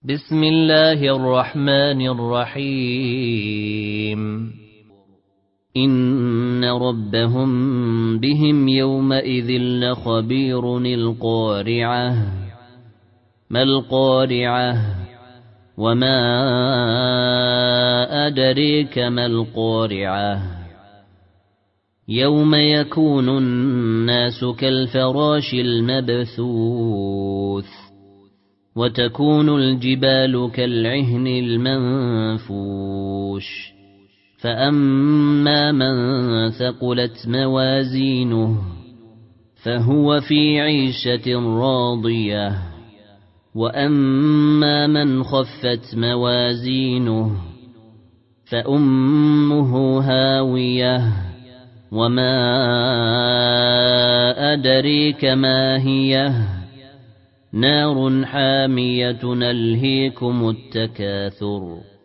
بسم الله الرحمن الرحيم إن ربهم بهم يومئذ لخبير القارعة ما القارعة وما أدريك ما القارعة يوم يكون الناس كالفراش المبثوث وتكون الجبال كالعهن المنفوش فأما من ثقلت موازينه فهو في عيشة راضية وأما من خفت موازينه فأمه هاوية وما أدريك ما هي نار حامية نلهيكم التكاثر